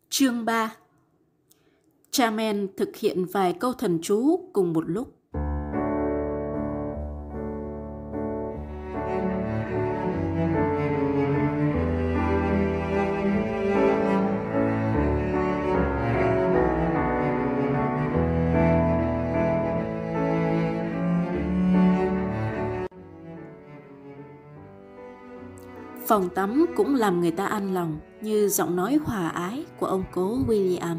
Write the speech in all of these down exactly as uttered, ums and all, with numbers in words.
Chương ba. Charmaine thực hiện vài câu thần chú cùng một lúc. Phòng tắm cũng làm người ta an lòng như giọng nói hòa ái của ông cố William.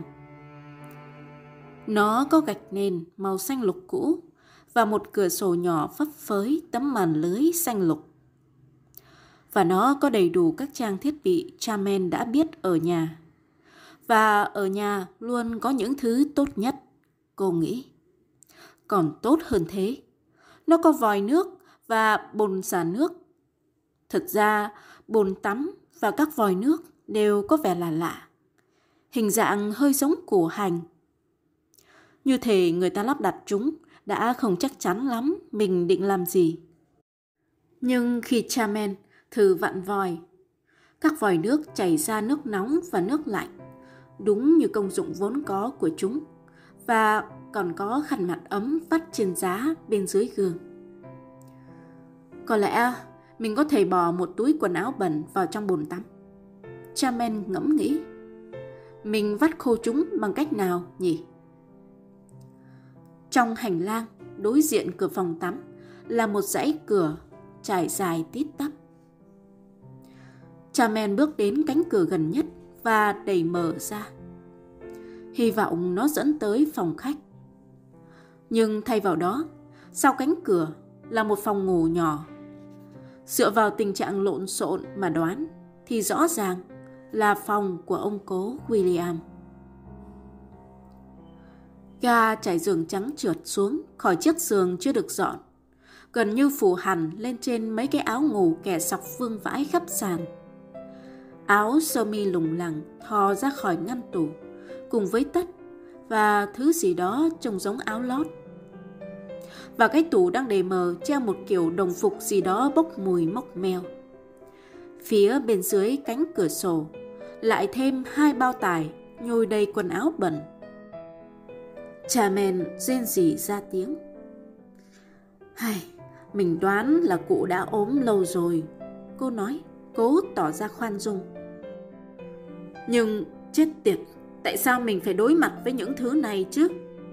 Nó có gạch nền màu xanh lục cũ và một cửa sổ nhỏ phấp phới tấm màn lưới xanh lục. Và nó có đầy đủ các trang thiết bị Charmaine đã biết ở nhà. Và ở nhà luôn có những thứ tốt nhất, cô nghĩ. Còn tốt hơn thế, nó có vòi nước và bồn xả nước. Thực ra, bồn tắm và các vòi nước đều có vẻ là lạ. Hình dạng hơi giống củ hành. Như thể người ta lắp đặt chúng đã không chắc chắn lắm mình định làm gì. Nhưng khi Charmaine thử vặn vòi, các vòi nước chảy ra nước nóng và nước lạnh, đúng như công dụng vốn có của chúng, và còn có khăn mặt ấm vắt trên giá bên dưới gương. Có lẽ mình có thể bỏ một túi quần áo bẩn vào trong bồn tắm. Charmaine ngẫm nghĩ. Mình vắt khô chúng bằng cách nào nhỉ? Trong hành lang, đối diện cửa phòng tắm, là một dãy cửa trải dài tít tắp. Charmaine bước đến cánh cửa gần nhất và đẩy mở ra. Hy vọng nó dẫn tới phòng khách. Nhưng thay vào đó, sau cánh cửa là một phòng ngủ nhỏ. Dựa vào tình trạng lộn xộn mà đoán thì rõ ràng là phòng của ông cố William. Ga trải giường trắng trượt xuống khỏi chiếc giường chưa được dọn, gần như phủ hẳn lên trên mấy cái áo ngủ kẻ sọc vương vãi khắp sàn. Áo sơ mi lủng lẳng thò ra khỏi ngăn tủ cùng với tất và thứ gì đó trông giống áo lót. Và cái tủ đang để mờ treo một kiểu đồng phục gì đó bốc mùi mốc meo. Phía bên dưới cánh cửa sổ lại thêm hai bao tải nhồi đầy quần áo bẩn. Charmaine rên rỉ ra tiếng. Hay, mình đoán là cụ đã ốm lâu rồi, cô nói, cố tỏ ra khoan dung. Nhưng chết tiệt, tại sao mình phải đối mặt với những thứ này chứ?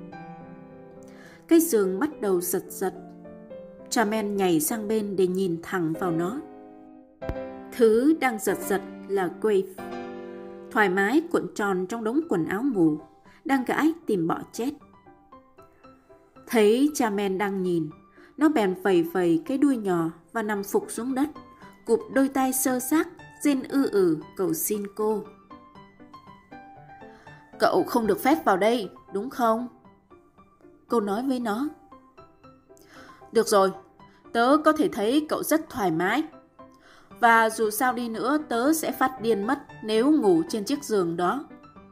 Cái giường bắt đầu giật giật. Charmaine nhảy sang bên để nhìn thẳng vào nó. Thứ đang giật giật là Wave, thoải mái cuộn tròn trong đống quần áo ngủ, đang gãi tìm bọ chết. Thấy Charmaine đang nhìn, nó bèn phẩy phẩy cái đuôi nhỏ và nằm phục xuống đất, cụp đôi tay sơ xác, rên ư ử cầu xin cô. Cậu không được phép vào đây, đúng không? Cô nói với nó. Được rồi, tớ có thể thấy cậu rất thoải mái. Và dù sao đi nữa tớ sẽ phát điên mất nếu ngủ trên chiếc giường đó.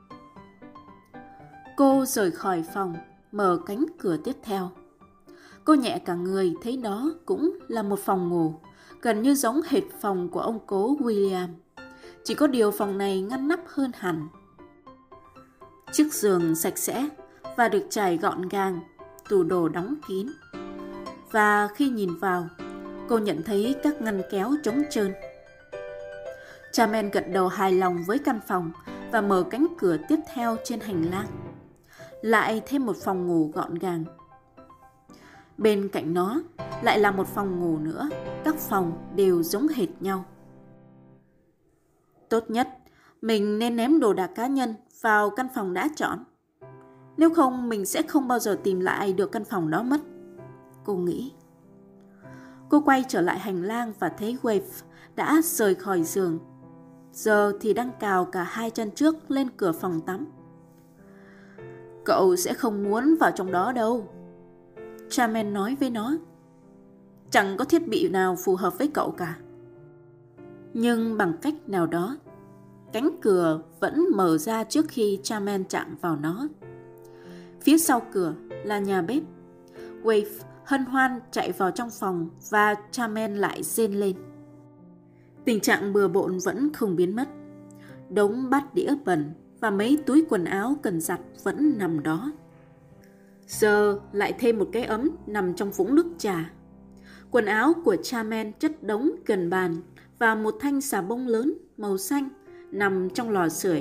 Cô rời khỏi phòng, mở cánh cửa tiếp theo. Cô nhẹ cả người thấy đó cũng là một phòng ngủ, gần như giống hệt phòng của ông cố William. Chỉ có điều phòng này ngăn nắp hơn hẳn. Chiếc giường sạch sẽ và được trải gọn gàng, tủ đồ đóng kín. Và khi nhìn vào, cô nhận thấy các ngăn kéo trống trơn. Charmaine gật đầu hài lòng với căn phòng và mở cánh cửa tiếp theo trên hành lang. Lại thêm một phòng ngủ gọn gàng. Bên cạnh nó lại là một phòng ngủ nữa, các phòng đều giống hệt nhau. Tốt nhất, mình nên ném đồ đạc cá nhân vào căn phòng đã chọn. Nếu không, mình sẽ không bao giờ tìm lại được căn phòng đó mất, cô nghĩ. Cô quay trở lại hành lang và thấy Wave đã rời khỏi giường. Giờ thì đang cào cả hai chân trước lên cửa phòng tắm. Cậu sẽ không muốn vào trong đó đâu, Charmaine nói với nó. Chẳng có thiết bị nào phù hợp với cậu cả. Nhưng bằng cách nào đó, cánh cửa vẫn mở ra trước khi Charmaine chạm vào nó. Phía sau cửa là nhà bếp. Wave hân hoan chạy vào trong phòng và Charmaine lại rên lên. Tình trạng bừa bộn vẫn không biến mất. Đống bát đĩa bẩn, và mấy túi quần áo cần giặt vẫn nằm đó. Giờ lại thêm một cái ấm nằm trong vũng nước trà. Quần áo của Charmaine chất đống gần bàn và một thanh xà bông lớn màu xanh nằm trong lò sưởi.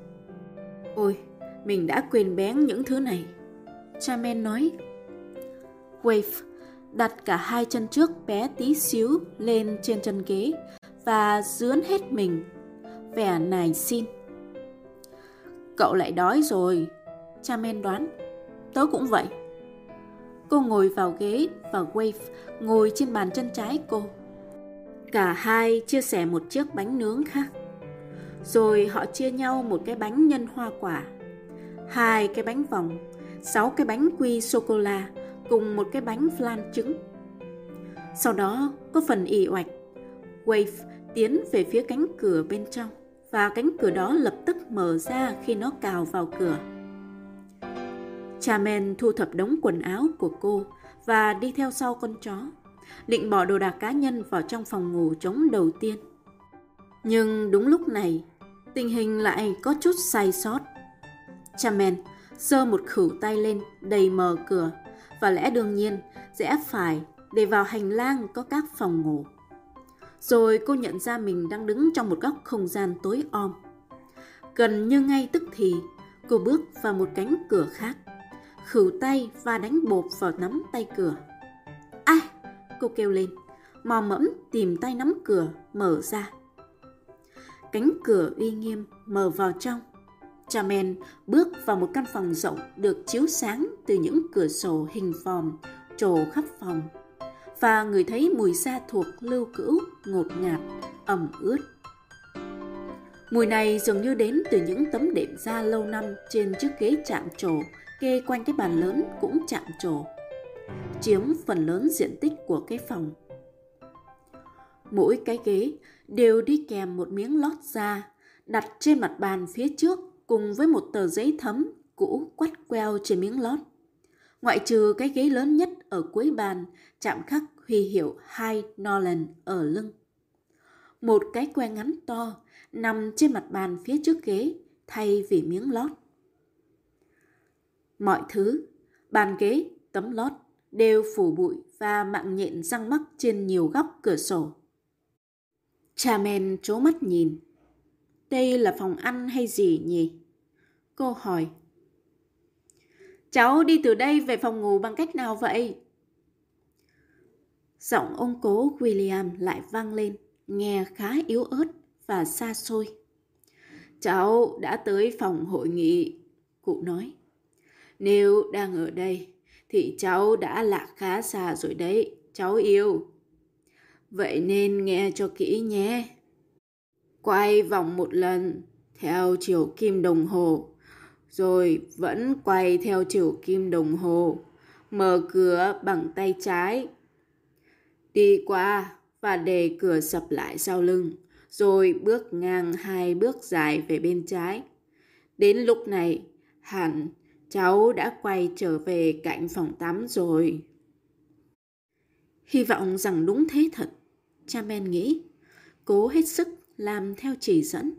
Ôi, mình đã quên bén những thứ này, Charmaine nói. Wave đặt cả hai chân trước bé tí xíu lên trên chân ghế và dướn hết mình, vẻ nài xin. Cậu lại đói rồi, Charmaine đoán. Tớ cũng vậy. Cô ngồi vào ghế và Wave ngồi trên bàn chân trái cô. Cả hai chia sẻ một chiếc bánh nướng khác. Rồi họ chia nhau một cái bánh nhân hoa quả, hai cái bánh vòng, sáu cái bánh quy sô-cô-la cùng một cái bánh flan trứng. Sau đó có phần ì oạch, Wave tiến về phía cánh cửa bên trong và cánh cửa đó lập tức mở ra khi nó cào vào cửa. Charmaine thu thập đống quần áo của cô và đi theo sau con chó, định bỏ đồ đạc cá nhân vào trong phòng ngủ trống đầu tiên. Nhưng đúng lúc này, tình hình lại có chút sai sót. Charmaine giơ một khuỷu tay lên đầy mở cửa và lẽ đương nhiên rẽ phải để vào hành lang có các phòng ngủ. Rồi cô nhận ra mình đang đứng trong một góc không gian tối om. Gần như ngay tức thì, cô bước vào một cánh cửa khác, khuỷu tay và đánh bộp vào nắm tay cửa. À! Cô kêu lên, mò mẫm tìm tay nắm cửa mở ra. Cánh cửa uy nghiêm mở vào trong. Charmaine bước vào một căn phòng rộng được chiếu sáng từ những cửa sổ hình vòm trổ khắp phòng, và ngửi thấy mùi da thuộc lưu cữu ngột ngạt, ẩm ướt. Mùi này dường như đến từ những tấm đệm da lâu năm trên chiếc ghế chạm trổ kê quanh cái bàn lớn cũng chạm trổ, chiếm phần lớn diện tích của cái phòng. Mỗi cái ghế đều đi kèm một miếng lót da đặt trên mặt bàn phía trước cùng với một tờ giấy thấm cũ quắt queo trên miếng lót. Ngoại trừ cái ghế lớn nhất ở cuối bàn chạm khắc huy hiệu High Nolan ở lưng. Một cái que ngắn to nằm trên mặt bàn phía trước ghế thay vì miếng lót. Mọi thứ, bàn ghế, tấm lót đều phủ bụi và mạng nhện răng mắc trên nhiều góc cửa sổ. Charmaine trố mắt nhìn. Đây là phòng ăn hay gì nhỉ? Cô hỏi. Cháu đi từ đây về phòng ngủ bằng cách nào vậy? Giọng ông cố William lại vang lên, nghe khá yếu ớt và xa xôi. Cháu đã tới phòng hội nghị, cụ nói. Nếu đang ở đây thì cháu đã lạc khá xa rồi đấy, cháu yêu. Vậy nên nghe cho kỹ nhé. Quay vòng một lần theo chiều kim đồng hồ, rồi vẫn quay theo chiều kim đồng hồ. Mở cửa bằng tay trái. Đi qua và để cửa sập lại sau lưng, rồi bước ngang hai bước dài về bên trái. Đến lúc này, hẳn cháu đã quay trở về cạnh phòng tắm rồi. Hy vọng rằng đúng thế thật, Charmaine nghĩ, cố hết sức làm theo chỉ dẫn.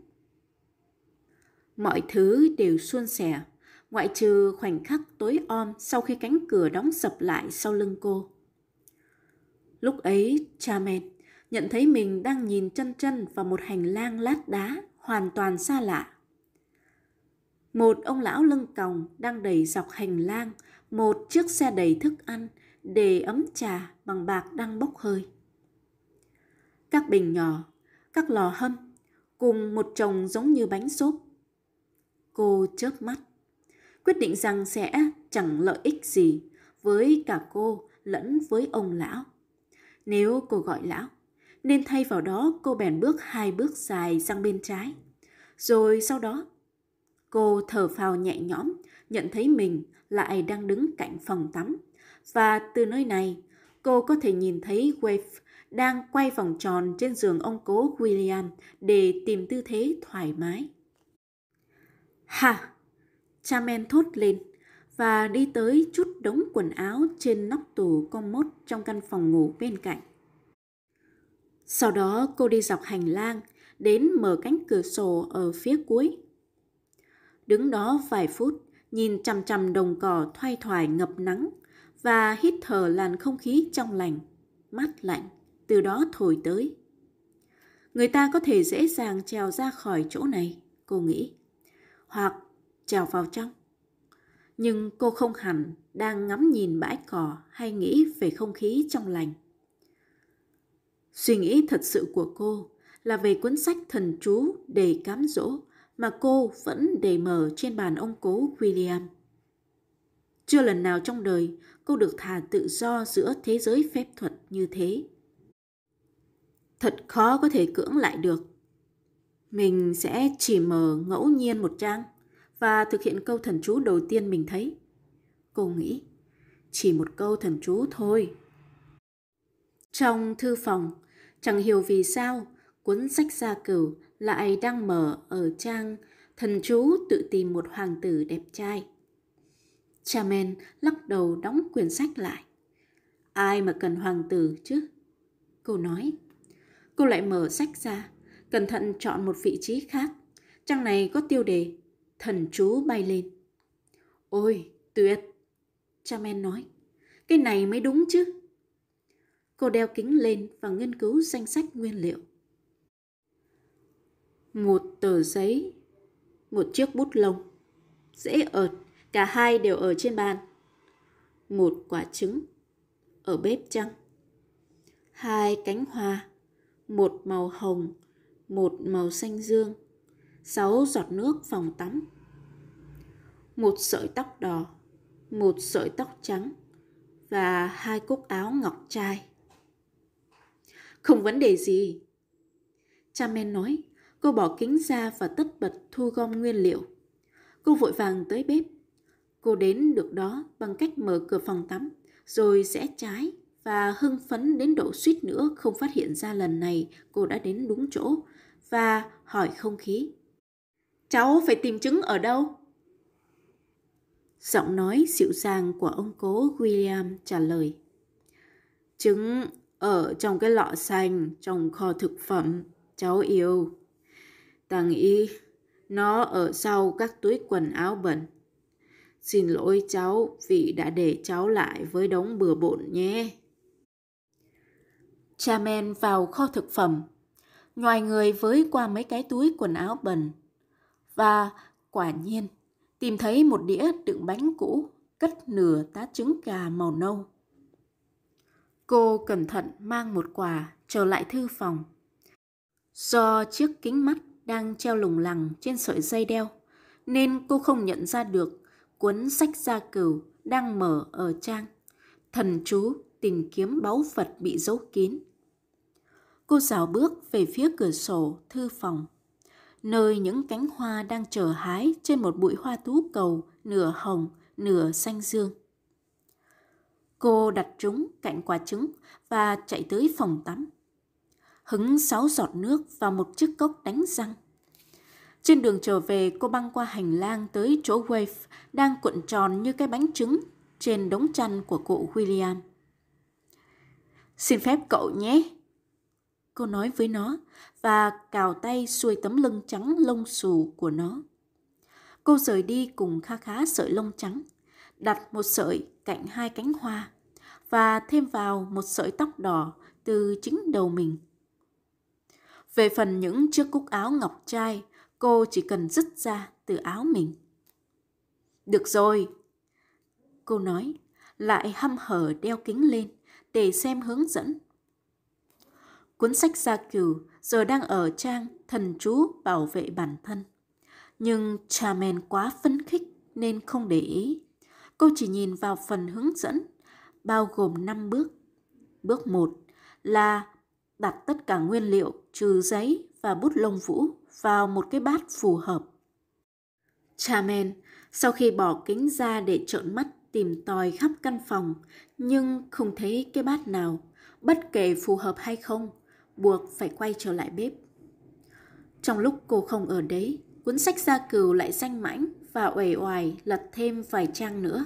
Mọi thứ đều suôn sẻ, ngoại trừ khoảnh khắc tối om sau khi cánh cửa đóng sập lại sau lưng cô. Lúc ấy, Charmaine nhận thấy mình đang nhìn chân chân vào một hành lang lát đá hoàn toàn xa lạ. Một ông lão lưng còng đang đẩy dọc hành lang một chiếc xe đầy thức ăn để ấm trà bằng bạc đang bốc hơi. Các bình nhỏ, các lò hâm, cùng một chồng giống như bánh xốp. Cô chớp mắt, quyết định rằng sẽ chẳng lợi ích gì với cả cô lẫn với ông lão. Nếu cô gọi lão, nên thay vào đó cô bèn bước hai bước dài sang bên trái. Rồi sau đó, cô thở phào nhẹ nhõm, nhận thấy mình lại đang đứng cạnh phòng tắm. Và từ nơi này, cô có thể nhìn thấy Wave đang quay vòng tròn trên giường ông cố William để tìm tư thế thoải mái. Hả? Charmaine thốt lên và đi tới chút đống quần áo trên nóc tủ commode trong căn phòng ngủ bên cạnh. Sau đó cô đi dọc hành lang đến mở cánh cửa sổ ở phía cuối. đứng đó vài phút, nhìn chằm chằm đồng cỏ thoai thoải ngập nắng và hít thở làn không khí trong lành, mát lạnh, từ đó thổi tới. Người ta có thể dễ dàng trèo ra khỏi chỗ này, cô nghĩ, hoặc trèo vào trong. Nhưng cô không hẳn đang ngắm nhìn bãi cỏ hay nghĩ về không khí trong lành. Suy nghĩ thật sự của cô là về cuốn sách thần chú đầy cám dỗ mà cô vẫn để mở trên bàn ông cố William. Chưa lần nào trong đời cô được thả tự do giữa thế giới phép thuật như thế. Thật khó có thể cưỡng lại được. Mình sẽ chỉ mở ngẫu nhiên một trang và thực hiện câu thần chú đầu tiên mình thấy. Cô nghĩ, chỉ một câu thần chú thôi. Trong thư phòng, chẳng hiểu vì sao cuốn sách gia cửu lại đang mở ở trang thần chú tự tìm một hoàng tử đẹp trai. Charmaine lắc đầu đóng quyển sách lại. Ai mà cần hoàng tử chứ? Cô nói. Cô lại mở sách ra, cẩn thận chọn một vị trí khác. Trang này có tiêu đề thần chú bay lên. Ôi, tuyệt! Charmaine nói. Cái này mới đúng chứ. Cô đeo kính lên và nghiên cứu danh sách nguyên liệu. Một tờ giấy, một chiếc bút lông, dễ ợt, cả hai đều ở trên bàn. Một quả trứng, ở bếp chăng? Hai cánh hoa, một màu hồng, một màu xanh dương, sáu giọt nước phòng tắm. Một sợi tóc đỏ, một sợi tóc trắng và hai cúc áo ngọc trai. Không vấn đề gì. Charmaine nói. Cô bỏ kính ra và tất bật thu gom nguyên liệu. Cô vội vàng tới bếp. Cô đến được đó bằng cách mở cửa phòng tắm, rồi rẽ trái và hưng phấn đến độ suýt nữa không phát hiện ra lần này cô đã đến đúng chỗ và hỏi không khí. Cháu phải tìm trứng ở đâu? Giọng nói dịu dàng của ông cố William trả lời. Trứng ở trong cái lọ xanh trong kho thực phẩm, cháu yêu. Ta nghĩ nó ở sau các túi quần áo bẩn. Xin lỗi cháu vì đã để cháu lại với đống bừa bộn nhé. Charmaine vào kho thực phẩm, nhoài người với qua mấy cái túi quần áo bẩn và quả nhiên tìm thấy một đĩa đựng bánh cũ cất nửa tá trứng gà màu nâu. Cô cẩn thận mang một quả trở lại thư phòng. Do chiếc kính mắt đang treo lủng lẳng trên sợi dây đeo, nên cô không nhận ra được cuốn sách gia cửu đang mở ở trang thần chú tìm kiếm báu vật bị giấu kín. Cô rảo bước về phía cửa sổ thư phòng, nơi những cánh hoa đang chờ hái trên một bụi hoa tú cầu nửa hồng, nửa xanh dương. Cô đặt chúng cạnh quả trứng và chạy tới phòng tắm. Hứng sáu giọt nước vào một chiếc cốc đánh răng. Trên đường trở về, cô băng qua hành lang tới chỗ Wave đang cuộn tròn như cái bánh trứng trên đống chăn của cụ William. Xin phép cậu nhé, cô nói với nó và cào tay xuôi tấm lưng trắng lông xù của nó. Cô rời đi cùng kha khá sợi lông trắng, đặt một sợi cạnh hai cánh hoa và thêm vào một sợi tóc đỏ từ chính đầu mình. Về phần những chiếc cúc áo ngọc trai, cô chỉ cần dứt ra từ áo mình. Được rồi, cô nói, lại hăm hở đeo kính lên để xem hướng dẫn. Cuốn sách gia cửu giờ đang ở trang thần chú bảo vệ bản thân. Nhưng Charmaine quá phấn khích nên không để ý. Cô chỉ nhìn vào phần hướng dẫn, bao gồm năm bước. Bước một là đặt tất cả nguyên liệu trừ giấy và bút lông vũ vào một cái bát phù hợp. Charmaine, sau khi bỏ kính ra để trợn mắt tìm tòi khắp căn phòng, nhưng không thấy cái bát nào, bất kể phù hợp hay không, buộc phải quay trở lại bếp. Trong lúc cô không ở đấy, cuốn sách gia cửu lại danh mãnh và uể oải lật thêm vài trang nữa.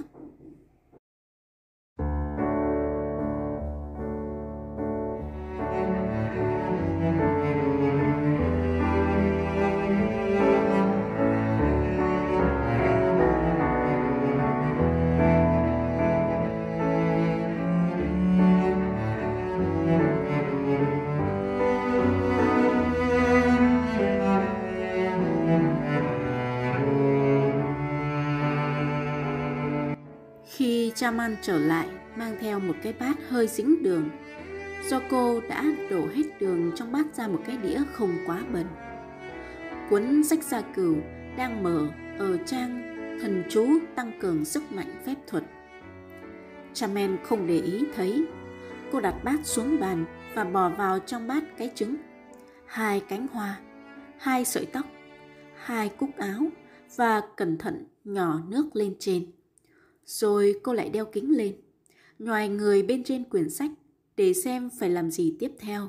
Charman trở lại mang theo một cái bát hơi dính đường. Do cô đã đổ hết đường trong bát ra một cái đĩa không quá bẩn. Cuốn sách gia cửu đang mở ở trang thần chú tăng cường sức mạnh phép thuật. Charman không để ý thấy. Cô đặt bát xuống bàn và bỏ vào trong bát cái trứng, hai cánh hoa, hai sợi tóc, hai cúc áo và cẩn thận nhỏ nước lên trên. Rồi cô lại đeo kính lên, nhoài người bên trên quyển sách để xem phải làm gì tiếp theo.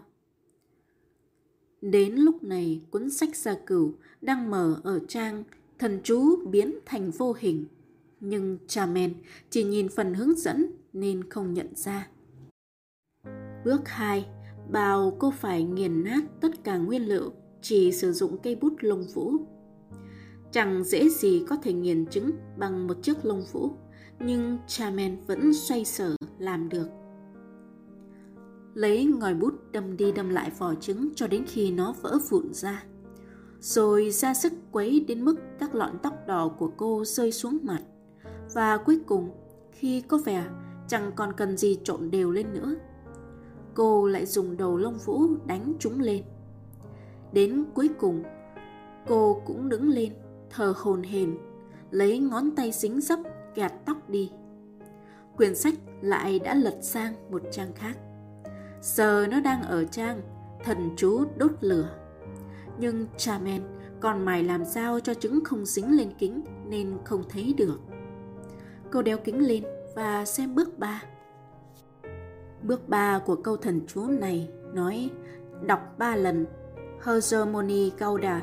Đến lúc này, cuốn sách gia cửu đang mở ở trang thần chú biến thành vô hình, nhưng Charman chỉ nhìn phần hướng dẫn nên không nhận ra. Bước hai, bảo cô phải nghiền nát tất cả nguyên liệu, chỉ sử dụng cây bút lông vũ. Chẳng dễ gì có thể nghiền trứng bằng một chiếc lông vũ, nhưng Charman vẫn xoay sở làm được. Lấy ngòi bút đâm đi đâm lại vỏ trứng cho đến khi nó vỡ vụn ra, rồi ra sức quấy đến mức các lọn tóc đỏ của cô rơi xuống mặt. Và cuối cùng, khi có vẻ chẳng còn cần gì trộn đều lên nữa, cô lại dùng đầu lông vũ đánh chúng lên. Đến cuối cùng, cô cũng đứng lên, thở hổn hển, lấy ngón tay dính dấp gạt tóc đi. Quyển sách lại đã lật sang một trang khác. Giờ nó đang ở trang thần chú đốt lửa. Nhưng Charman còn mải làm sao cho trứng không dính lên kính nên không thấy được. Cô đeo kính lên và xem bước ba. Bước ba của câu thần chú này nói đọc ba lần Hermione Gauda.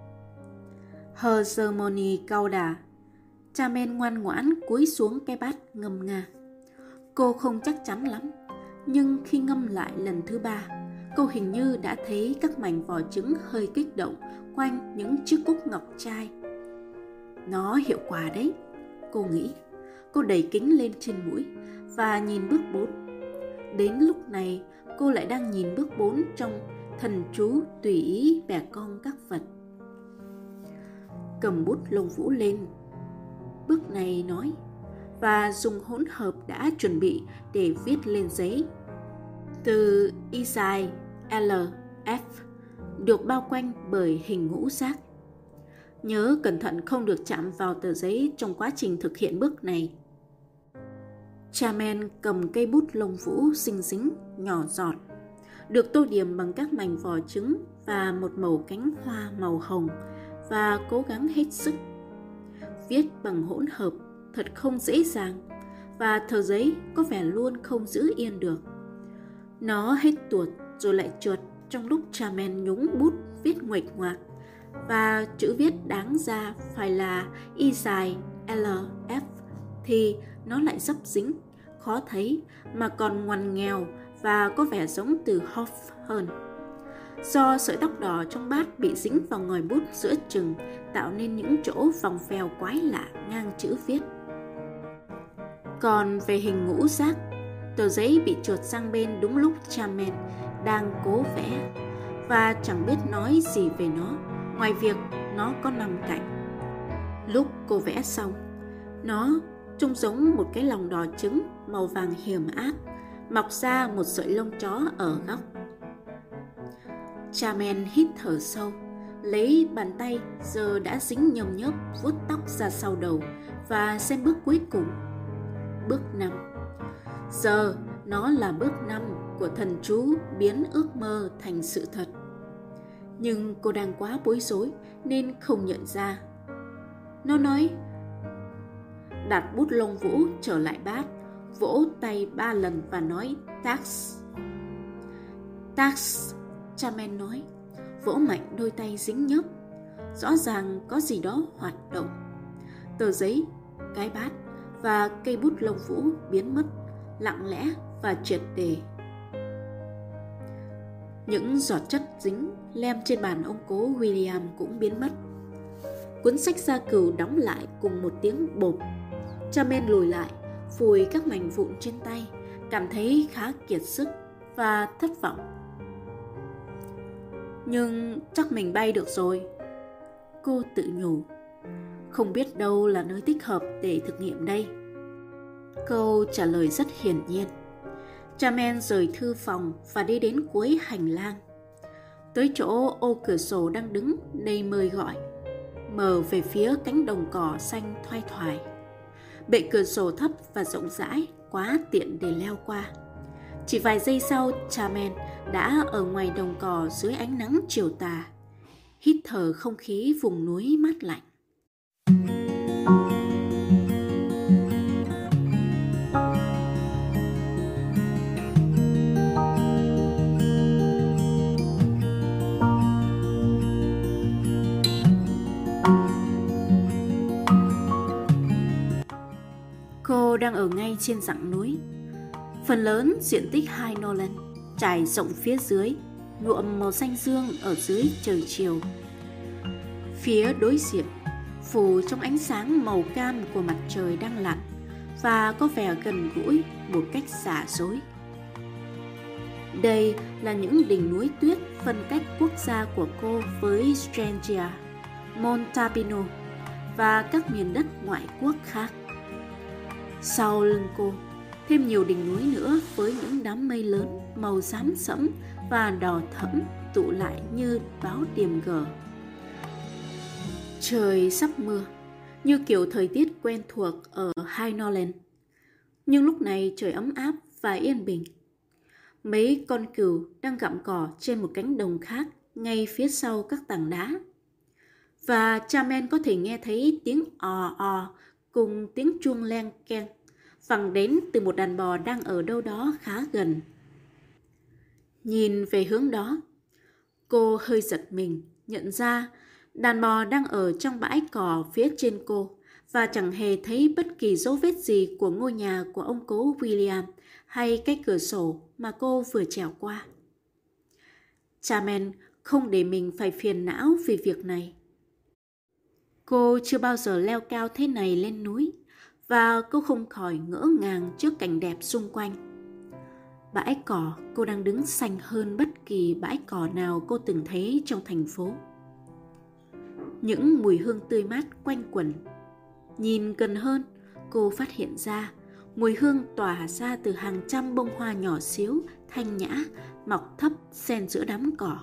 Hermione Gauda. Charman ngoan ngoãn cúi xuống cái bát ngâm nga. Cô không chắc chắn lắm, nhưng khi ngâm lại lần thứ ba, cô hình như đã thấy các mảnh vỏ trứng hơi kích động quanh những chiếc cúc ngọc trai. Nó hiệu quả đấy, cô nghĩ. Cô đẩy kính lên trên mũi và nhìn bước bốn. Đến lúc này, cô lại đang nhìn bước bốn trong thần chú tùy ý bẻ cong các vật. Cầm bút lông vũ lên. Bước này nói, và dùng hỗn hợp đã chuẩn bị để viết lên giấy. Từ Y dài L F được bao quanh bởi hình ngũ giác. Nhớ cẩn thận không được chạm vào tờ giấy trong quá trình thực hiện bước này. Charman cầm cây bút lông vũ xinh xính, nhỏ giọt, được tô điểm bằng các mảnh vỏ trứng và một mẩu cánh hoa màu hồng, và cố gắng hết sức. Viết bằng hỗn hợp thật không dễ dàng, và tờ giấy có vẻ luôn không giữ yên được. Nó hết tuột rồi lại trượt trong lúc Charman nhúng bút viết nguệch ngoạc, và chữ viết đáng ra phải là Y dài L F thì nó lại dấp dính, khó thấy mà còn ngoằn nghèo và có vẻ giống từ Hoff hơn. Do sợi tóc đỏ trong bát bị dính vào ngòi bút giữa chừng, tạo nên những chỗ vòng vèo quái lạ ngang chữ viết. Còn về hình ngũ giác, tờ giấy bị trượt sang bên đúng lúc Charman đang cố vẽ, và chẳng biết nói gì về nó ngoài việc nó có năm cạnh. Lúc cô vẽ xong, nó trông giống một cái lòng đỏ trứng màu vàng hiểm ác, mọc ra một sợi lông chó ở góc. Charman hít thở sâu, lấy bàn tay giờ đã dính nhờm nhớp vuốt tóc ra sau đầu và xem bước cuối cùng. Bước năm. Giờ nó là bước năm của thần chú biến ước mơ thành sự thật. Nhưng cô đang quá bối rối nên không nhận ra. Nó nói, đặt bút lông vũ trở lại bát, vỗ tay ba lần và nói tax. Tax, Charman nói, vỗ mạnh đôi tay dính nhớp. Rõ ràng có gì đó hoạt động. Tờ giấy, cái bát và cây bút lông vũ biến mất, lặng lẽ và triệt để. Những giọt chất dính lem trên bàn ông cố William cũng biến mất. Cuốn sách gia cửu đóng lại cùng một tiếng bộp. Charman lùi lại, phủi các mảnh vụn trên tay, cảm thấy khá kiệt sức và thất vọng. Nhưng chắc mình bay được rồi, cô tự nhủ. Không biết đâu là nơi thích hợp để thực nghiệm đây. Câu trả lời rất hiển nhiên. Charmaine rời thư phòng và đi đến cuối hành lang, tới chỗ ô cửa sổ đang đứng đầy mời gọi, mở về phía cánh đồng cỏ xanh thoai thoải. Bệ cửa sổ thấp và rộng rãi, quá tiện để leo qua. Chỉ vài giây sau, Charmaine đã ở ngoài đồng cỏ dưới ánh nắng chiều tà, hít thở không khí vùng núi mát lạnh. Cô đang ở ngay trên dặng núi. Phần lớn diện tích Highnolan trải rộng phía dưới, nhuộm màu xanh dương ở dưới trời chiều. Phía đối diện, phủ trong ánh sáng màu cam của mặt trời đang lặn và có vẻ gần gũi một cách giả dối. Đây là những đỉnh núi tuyết phân cách quốc gia của cô với Strangia, Montalbino và các miền đất ngoại quốc khác. Sau lưng cô, thêm nhiều đỉnh núi nữa với những đám mây lớn màu xám sẫm và đỏ thẫm tụ lại như báo điểm G. Trời sắp mưa, như kiểu thời tiết quen thuộc ở Highnolan. Nhưng lúc này trời ấm áp và yên bình. Mấy con cừu đang gặm cỏ trên một cánh đồng khác ngay phía sau các tảng đá. Và Charmaine có thể nghe thấy tiếng ò ò cùng tiếng chuông len keng vẳng đến từ một đàn bò đang ở đâu đó khá gần. Nhìn về hướng đó, cô hơi giật mình nhận ra đàn bò đang ở trong bãi cỏ phía trên cô và chẳng hề thấy bất kỳ dấu vết gì của ngôi nhà của ông cố William hay cái cửa sổ mà cô vừa trèo qua. Charmaine không để mình phải phiền não vì việc này. Cô chưa bao giờ leo cao thế này lên núi và cô không khỏi ngỡ ngàng trước cảnh đẹp xung quanh. Bãi cỏ cô đang đứng xanh hơn bất kỳ bãi cỏ nào cô từng thấy trong thành phố. Những mùi hương tươi mát quanh quẩn. Nhìn gần hơn, cô phát hiện ra mùi hương tỏa ra từ hàng trăm bông hoa nhỏ xíu, thanh nhã, mọc thấp xen giữa đám cỏ.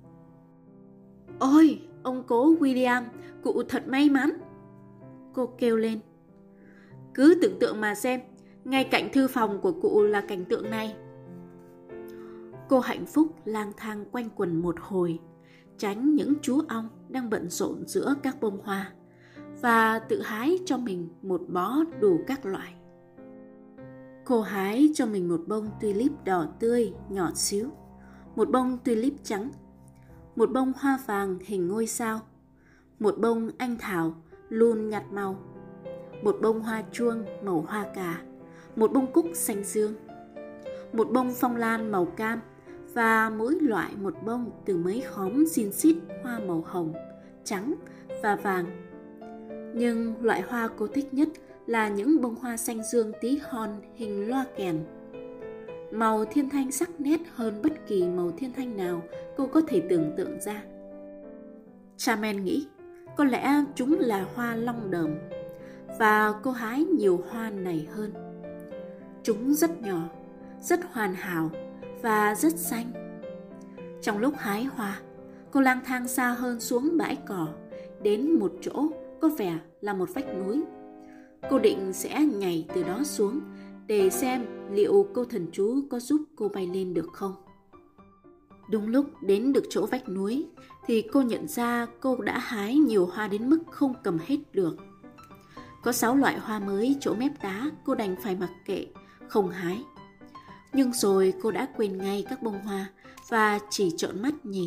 Ôi, ông cố William, cụ thật may mắn! Cô kêu lên. Cứ tưởng tượng mà xem, ngay cạnh thư phòng của cụ là cảnh tượng này. Cô hạnh phúc lang thang quanh quần một hồi, tránh những chú ong đang bận rộn giữa các bông hoa và tự hái cho mình một bó đủ các loại. Cô hái cho mình một bông tulip đỏ tươi nhỏ xíu, một bông tulip trắng, một bông hoa vàng hình ngôi sao, một bông anh thảo lùn nhạt màu, một bông hoa chuông màu hoa cà, một bông cúc xanh dương, một bông phong lan màu cam và mỗi loại một bông từ mấy khóm xin xít hoa màu hồng, trắng và vàng. Nhưng loại hoa cô thích nhất là những bông hoa xanh dương tí hon hình loa kèn. Màu thiên thanh sắc nét hơn bất kỳ màu thiên thanh nào cô có thể tưởng tượng ra. Charmaine nghĩ có lẽ chúng là hoa long đờm và cô hái nhiều hoa này hơn. Chúng rất nhỏ, rất hoàn hảo và rất xanh. Trong lúc hái hoa, cô lang thang xa hơn xuống bãi cỏ, đến một chỗ có vẻ là một vách núi. Cô định sẽ nhảy từ đó xuống để xem liệu câu thần chú có giúp cô bay lên được không. Đúng lúc đến được chỗ vách núi thì cô nhận ra cô đã hái nhiều hoa đến mức không cầm hết được. Có sáu loại hoa mới chỗ mép đá cô đành phải mặc kệ, không hái. Nhưng rồi cô đã quên ngay các bông hoa và chỉ trợn mắt nhìn.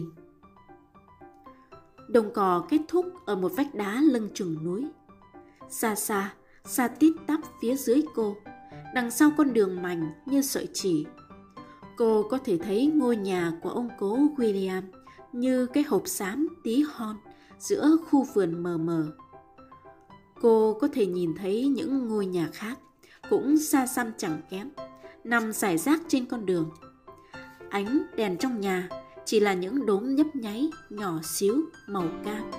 Đồng cỏ kết thúc ở một vách đá lưng chừng núi. Xa xa, xa tít tắp phía dưới cô, đằng sau con đường mảnh như sợi chỉ. Cô có thể thấy ngôi nhà của ông cố William như cái hộp xám tí hon giữa khu vườn mờ mờ. Cô có thể nhìn thấy những ngôi nhà khác, cũng xa xăm chẳng kém, nằm rải rác trên con đường. Ánh đèn trong nhà chỉ là những đốm nhấp nháy nhỏ xíu màu cam.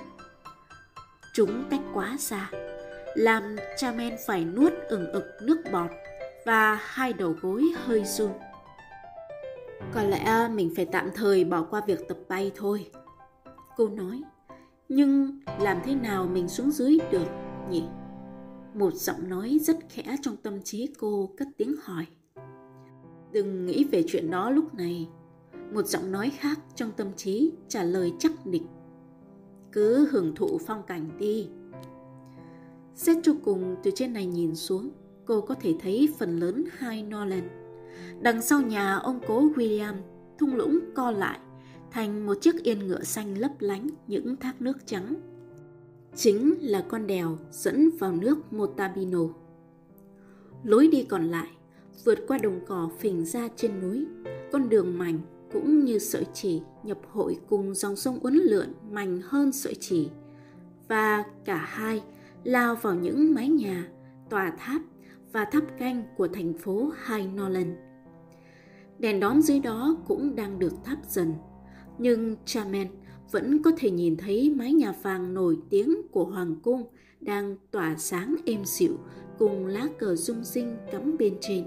Chúng cách quá xa, làm Charmaine phải nuốt ừng ực nước bọt và hai đầu gối hơi run. Có lẽ mình phải tạm thời bỏ qua việc tập bay thôi, cô nói. Nhưng làm thế nào mình xuống dưới được nhỉ? Một giọng nói rất khẽ trong tâm trí cô cất tiếng hỏi. Đừng nghĩ về chuyện đó lúc này. Một giọng nói khác trong tâm trí trả lời chắc nịch. Cứ hưởng thụ phong cảnh đi. Xét cho cùng, từ trên này nhìn xuống, cô có thể thấy phần lớn High Norland. Đằng sau nhà ông cố William, thung lũng co lại thành một chiếc yên ngựa xanh lấp lánh những thác nước trắng. Chính là con đèo dẫn vào nước Motabino. Lối đi còn lại vượt qua đồng cỏ phình ra trên núi, con đường mảnh cũng như sợi chỉ nhập hội cùng dòng sông uốn lượn mảnh hơn sợi chỉ, và cả hai lao vào những mái nhà, tòa tháp và tháp canh của thành phố High Norland. Đèn đóm dưới đó cũng đang được thắp dần, nhưng Charmaine vẫn có thể nhìn thấy mái nhà vàng nổi tiếng của hoàng cung đang tỏa sáng êm dịu cùng lá cờ rung rinh cắm bên trên.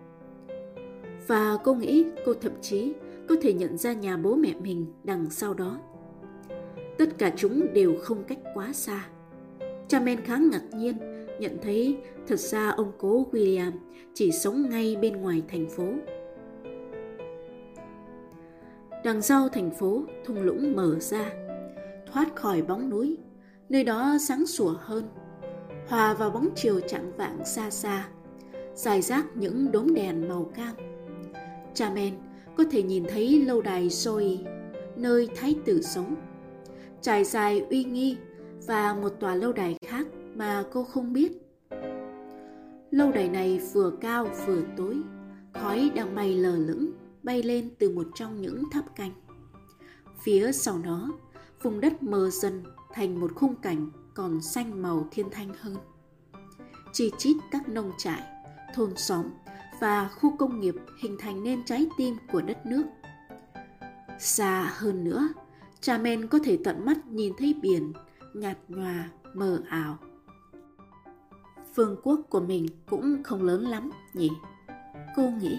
Và cô nghĩ cô thậm chí có thể nhận ra nhà bố mẹ mình đằng sau đó. Tất cả chúng đều không cách quá xa. Charmaine khá ngạc nhiên nhận thấy thật ra ông cố William chỉ sống ngay bên ngoài thành phố. Đằng sau thành phố, thung lũng mở ra, thoát khỏi bóng núi, nơi đó sáng sủa hơn, hòa vào bóng chiều chạng vạng xa xa, rải rác những đốm đèn màu cam. Charmaine có thể nhìn thấy lâu đài Zoe, nơi thái tử sống, trải dài uy nghi, và một tòa lâu đài khác mà cô không biết. Lâu đài này vừa cao vừa tối, khói đang bay lờ lững, bay lên từ một trong những tháp canh. Phía sau nó, vùng đất mờ dần thành một khung cảnh còn xanh màu thiên thanh hơn. Chi chít các nông trại, thôn xóm và khu công nghiệp hình thành nên trái tim của đất nước. Xa hơn nữa, Charmaine có thể tận mắt nhìn thấy biển, nhạt nhòa, mờ ảo. Vương quốc của mình cũng không lớn lắm nhỉ, cô nghĩ.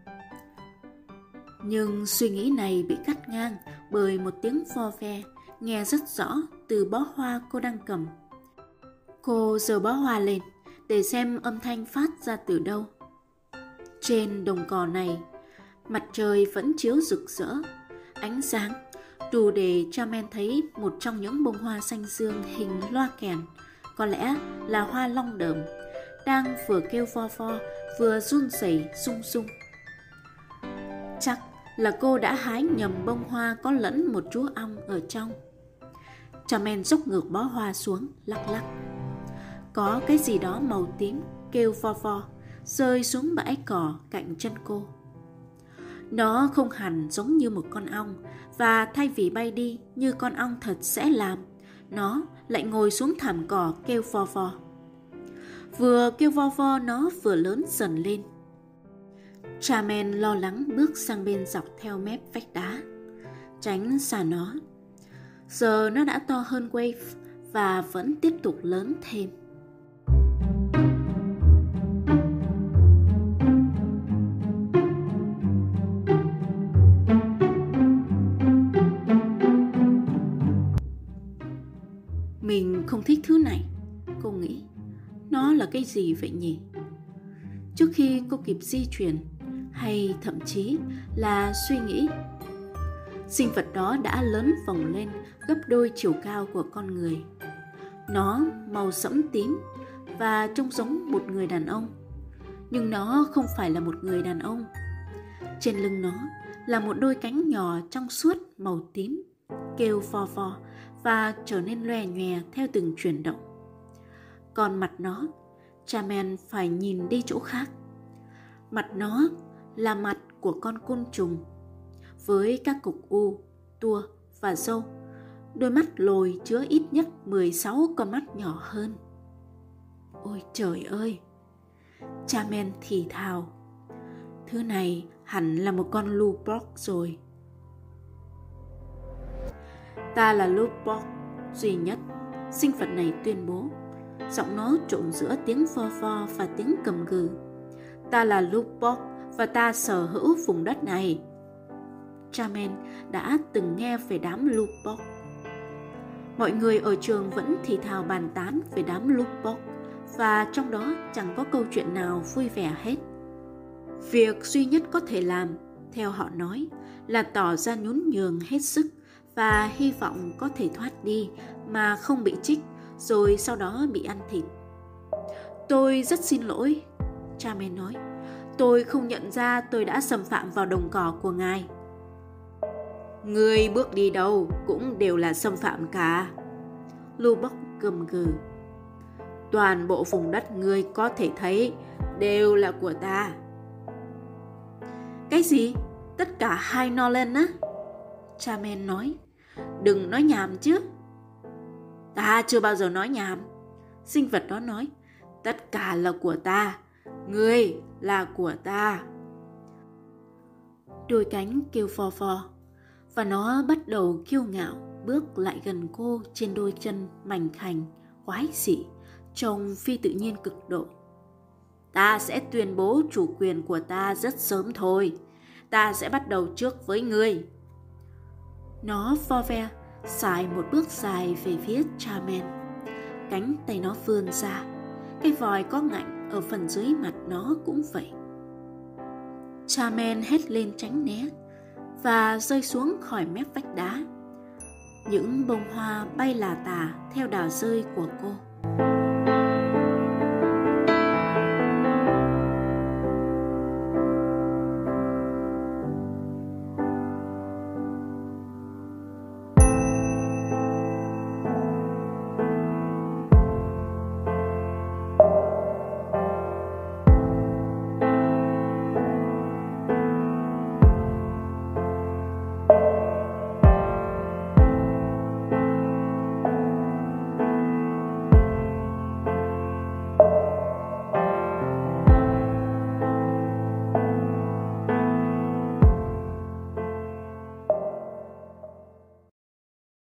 Nhưng suy nghĩ này bị cắt ngang bởi một tiếng vo ve nghe rất rõ từ bó hoa cô đang cầm. Cô giơ bó hoa lên để xem âm thanh phát ra từ đâu. Trên đồng cỏ này, mặt trời vẫn chiếu rực rỡ, ánh sáng đủ để Charmaine thấy một trong những bông hoa xanh dương hình loa kèn, có lẽ là hoa long đờm, đang vừa kêu vo vo vừa run rẩy sung sung. Chắc là cô đã hái nhầm bông hoa có lẫn một chú ong ở trong. Charmaine dốc ngược bó hoa xuống, lắc lắc. Có cái gì đó màu tím kêu vo vo rơi xuống bãi cỏ cạnh chân cô. Nó không hẳn giống như một con ong, và thay vì bay đi như con ong thật sẽ làm, nó lại ngồi xuống thảm cỏ kêu vo vo. Vừa kêu vo vo nó vừa lớn dần lên. Charmaine lo lắng bước sang bên dọc theo mép vách đá, tránh xa nó. Giờ nó đã to hơn Wave và vẫn tiếp tục lớn thêm. Mình không thích thứ này, cô nghĩ. Nó là cái gì vậy nhỉ? Trước khi cô kịp di chuyển, hay thậm chí là suy nghĩ, sinh vật đó đã lớn phồng lên gấp đôi chiều cao của con người. Nó màu sẫm tím và trông giống một người đàn ông, nhưng nó không phải là một người đàn ông. Trên lưng nó là một đôi cánh nhỏ trong suốt màu tím, kêu vo vo và trở nên loè nhòe theo từng chuyển động. Còn mặt nó, Charmaine phải nhìn đi chỗ khác. Mặt nó là mặt của con côn trùng, với các cục u, tua và râu, đôi mắt lồi chứa ít nhất mười sáu con mắt nhỏ hơn. Ôi trời ơi! Charmaine thì thào. Thứ này hẳn là một con Lubok rồi. Ta là Lubok duy nhất, sinh vật này tuyên bố. Giọng nó trộn giữa tiếng vo vo và tiếng cầm gừ. Ta là Lubbock và ta sở hữu vùng đất này. Charmaine đã từng nghe về đám Lubbock. Mọi người ở trường vẫn thì thào bàn tán về đám Lubbock, và trong đó chẳng có câu chuyện nào vui vẻ hết. Việc duy nhất có thể làm, theo họ nói, là tỏ ra nhún nhường hết sức và hy vọng có thể thoát đi mà không bị trích, rồi sau đó bị ăn thịt. Tôi rất xin lỗi, Charmaine nói. Tôi không nhận ra tôi đã xâm phạm vào đồng cỏ của ngài. Ngươi bước đi đâu cũng đều là xâm phạm cả, Lubbock gầm gừ. Toàn bộ vùng đất ngươi có thể thấy đều là của ta. Cái gì? Tất cả hai Norland á? Charmaine nói. Đừng nói nhảm chứ. Ta chưa bao giờ nói nhảm, sinh vật đó nói. Tất cả là của ta. Ngươi là của ta. Đôi cánh kêu phò phò, và nó bắt đầu kiêu ngạo bước lại gần cô trên đôi chân mảnh khảnh, quái dị, trông phi tự nhiên cực độ. Ta sẽ tuyên bố chủ quyền của ta rất sớm thôi. Ta sẽ bắt đầu trước với ngươi. Nó vo ve, xài một bước dài về phía Charmaine. Cánh tay nó vươn ra. Cái vòi có ngạnh ở phần dưới mặt nó cũng vậy. Charmaine hét lên tránh né và rơi xuống khỏi mép vách đá. Những bông hoa bay lả tả theo đà rơi của cô.